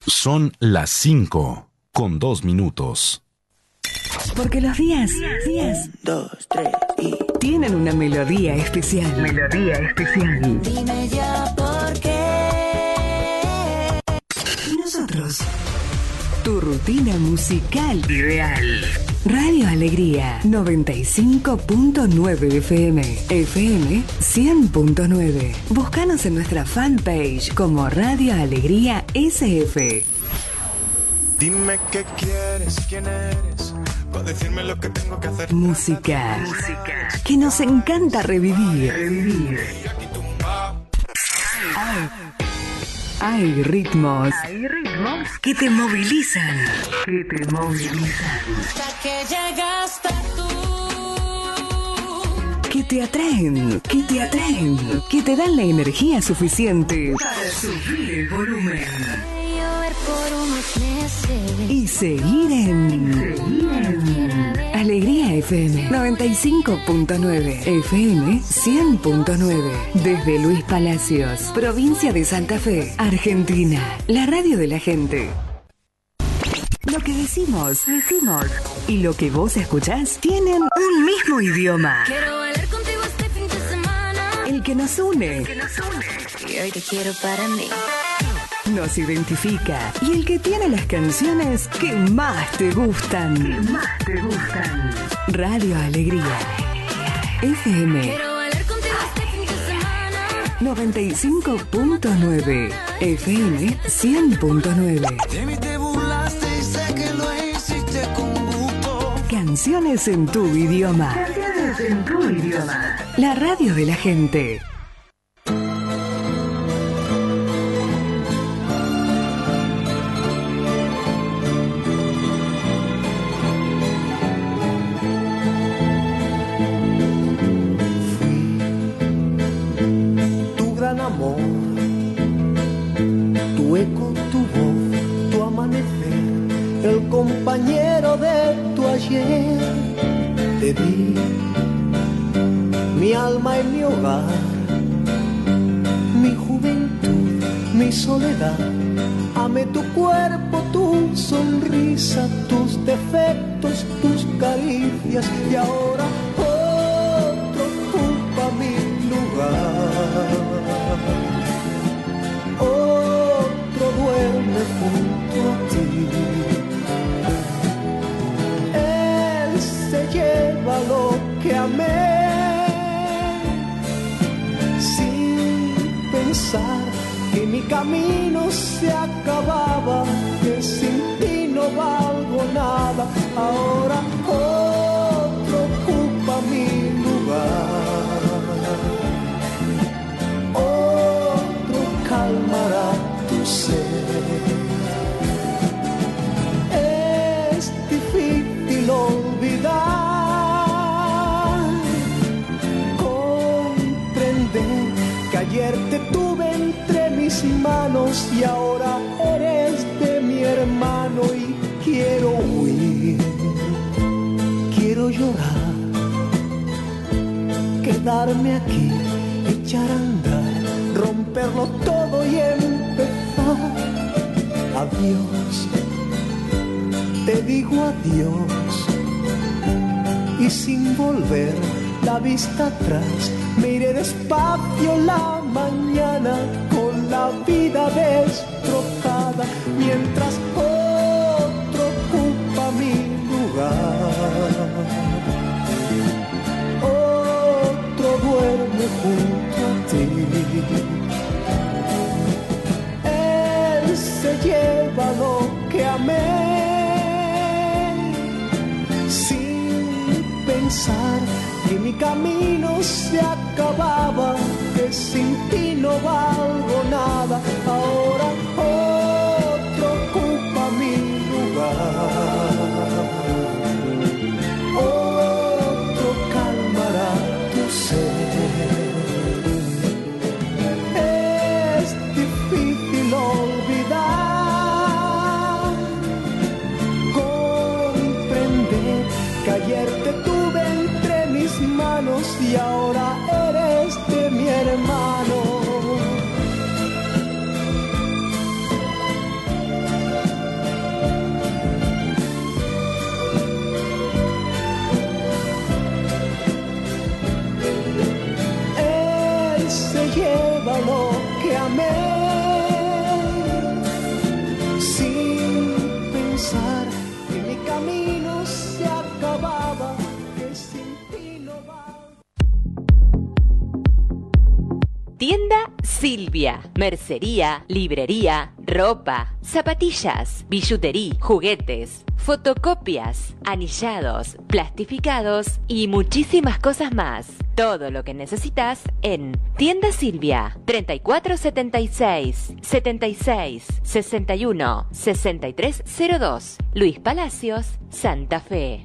Son las 5:02. Porque los días, 2, 3 y... tienen una melodía especial. Dime ya por qué. Y nosotros, tu rutina musical ideal. Radio Alegría 95.9 FM, FM 100.9. Búscanos en nuestra fanpage como Radio Alegría SF. Dime qué quieres, quién eres, para decirme lo que tengo que hacer. Música que nos encanta revivir. Hay ritmos que te movilizan. Hasta que llegaste tú. Que te atraen, que te dan la energía suficiente para subir el volumen Llover por unos meses. y seguir en Alegría FM 95.9, FM 100.9, desde Luis Palacios, provincia de Santa Fe, Argentina, la radio de la gente. Lo que decimos, y lo que vos escuchás tienen un mismo idioma. Quiero bailar contigo este fin de semana. El que nos une, Y hoy te quiero para mí. nos identifica y el que tiene las canciones que más te gustan. Radio Alegría. FM Quiero bailar contigo este fin de semana. 95.9. FM 100.9. De mí te burlaste y sé que lo hiciste con gusto. Canciones en tu idioma. La radio de la gente. Tu gran amor, tu eco, tu voz, tu amanecer, el compañero de tu ayer. Te di mi alma y mi hogar, mi juventud, mi soledad. Amé tu cuerpo, tu sonrisa, tus defectos, tus caricias, y ahora otro ocupa mi lugar. Otro duerme junto a ti. Él se lleva lo que amé, sin pensar que mi camino se acababa, que sin ti no valgo nada. Ahora otro ocupa mi lugar. Otro calmará tu sed. Es difícil olvidar, comprender que ayer te tuve entre mis manos y ahora eres de mi hermano. Y quiero huir, quiero llorar, quedarme aquí, echar a andar, romperlo todo y empezar. Adiós, te digo adiós, y sin volver la vista atrás, me iré despacio la mañana con la vida destrozada, mientras otro ocupa mi lugar. Otro duerme junto a ti. Él se lleva lo que amé, sin pensar que mi camino se acababa, que sin ti no valgo nada. Ahora otro ocupa mi lugar. Otro calmará tu sed. Es difícil olvidar, comprender que ayer te tuve entre mis manos y ahora eres de mi hermano. Silvia. Mercería, librería, ropa, zapatillas, billutería, juguetes, fotocopias, anillados, plastificados y muchísimas cosas más. Todo lo que necesitas en Tienda Silvia. 3476 76 61 6302. Luis Palacios, Santa Fe.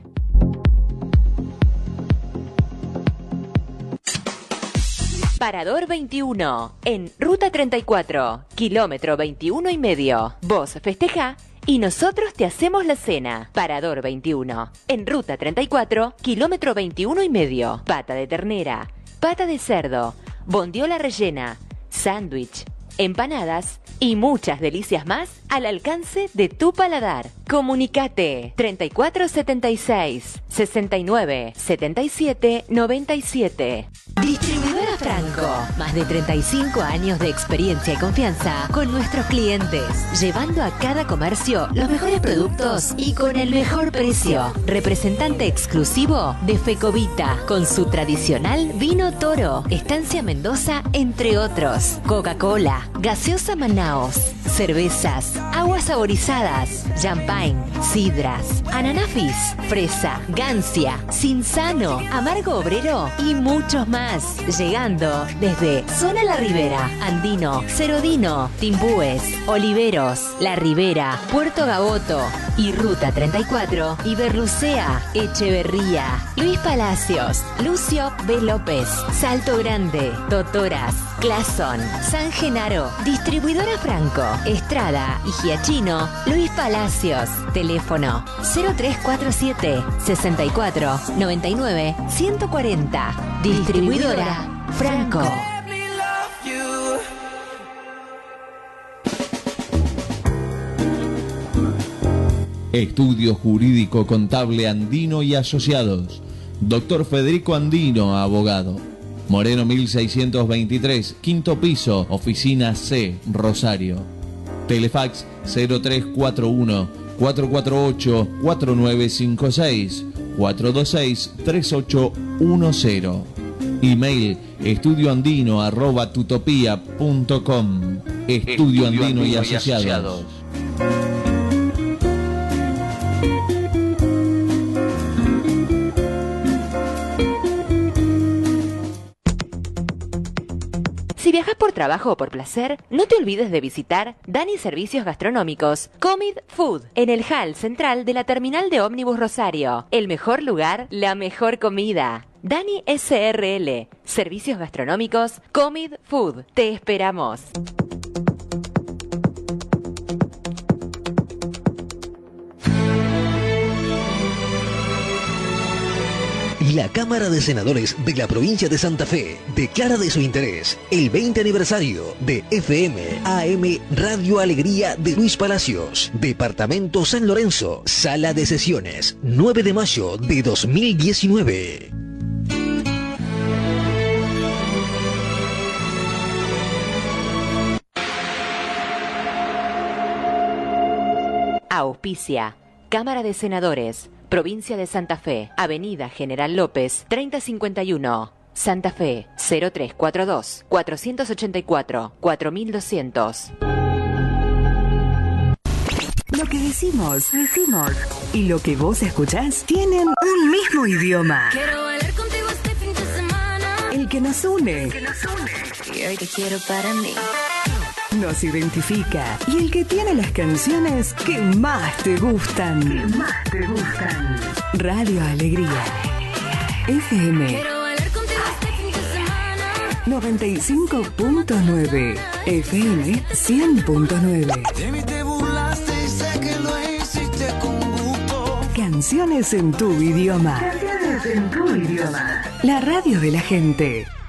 Parador 21, en Ruta 34, kilómetro 21,5. Vos festeja y nosotros te hacemos la cena. Parador 21, en Ruta 34, kilómetro 21,5. Pata de ternera, pata de cerdo, bondiola rellena, sándwich, empanadas y muchas delicias más al alcance de tu paladar. Comunicate 3476 69 77 97. Distribuidora Franco, más de 35 años de experiencia y confianza con nuestros clientes, llevando a cada comercio los mejores productos y con el mejor precio. Representante exclusivo de Fecovita, con su tradicional vino Toro, Estancia Mendoza, entre otros. Coca-Cola, gaseosa Manaos, cervezas, aguas saborizadas, champagne, sidras, ananafis, fresa, gancia, Cinzano, amargo obrero y muchos más. Llegando desde Zona La Ribera, Andino, Cerodino, Timbúes, Oliveros, La Ribera, Puerto Gaboto y Ruta 34, Iberlucea, Echeverría, Luis Palacios, Lucio B. López, Salto Grande, Totoras, Clason, San Genaro, Distribuidora Franco, Estrada y Giachino, Luis Palacios. Teléfono 0347 64 99 140. Distribuidora Franco. Estudio Jurídico Contable Andino y Asociados. Doctor Federico Andino, abogado. Moreno 1623, quinto piso, oficina C, Rosario. Telefax 0341 448 4956 426 3810. Email estudioandino@tutopia.com. Estudio Andino y Asociados. Si viajas por trabajo o por placer, no te olvides de visitar Dani Servicios Gastronómicos Comid Food en el hall central de la terminal de ómnibus Rosario. El mejor lugar, la mejor comida. Dani SRL, Servicios Gastronómicos Comid Food. Te esperamos. La Cámara de Senadores de la provincia de Santa Fe declara de su interés el 20 aniversario de FM AM Radio Alegría de Luis Palacios, Departamento San Lorenzo, Sala de Sesiones, 9 de mayo de 2019. Auspicia Cámara de Senadores, Provincia de Santa Fe, Avenida General López, 3051, Santa Fe, 0342 484 4200. Lo que decimos. Y lo que vos escuchás tienen un mismo idioma. Quiero bailar contigo este fin de semana. El que nos une. Y hoy te quiero para mí. Nos identifica. Y el que tiene las canciones que más te gustan. Radio Alegría. FM Quiero bailar contigo este fin de semana. 95.9. FM 100.9. Te burlaste y sé que lo hiciste con gusto. Canciones en tu idioma. La radio de la gente.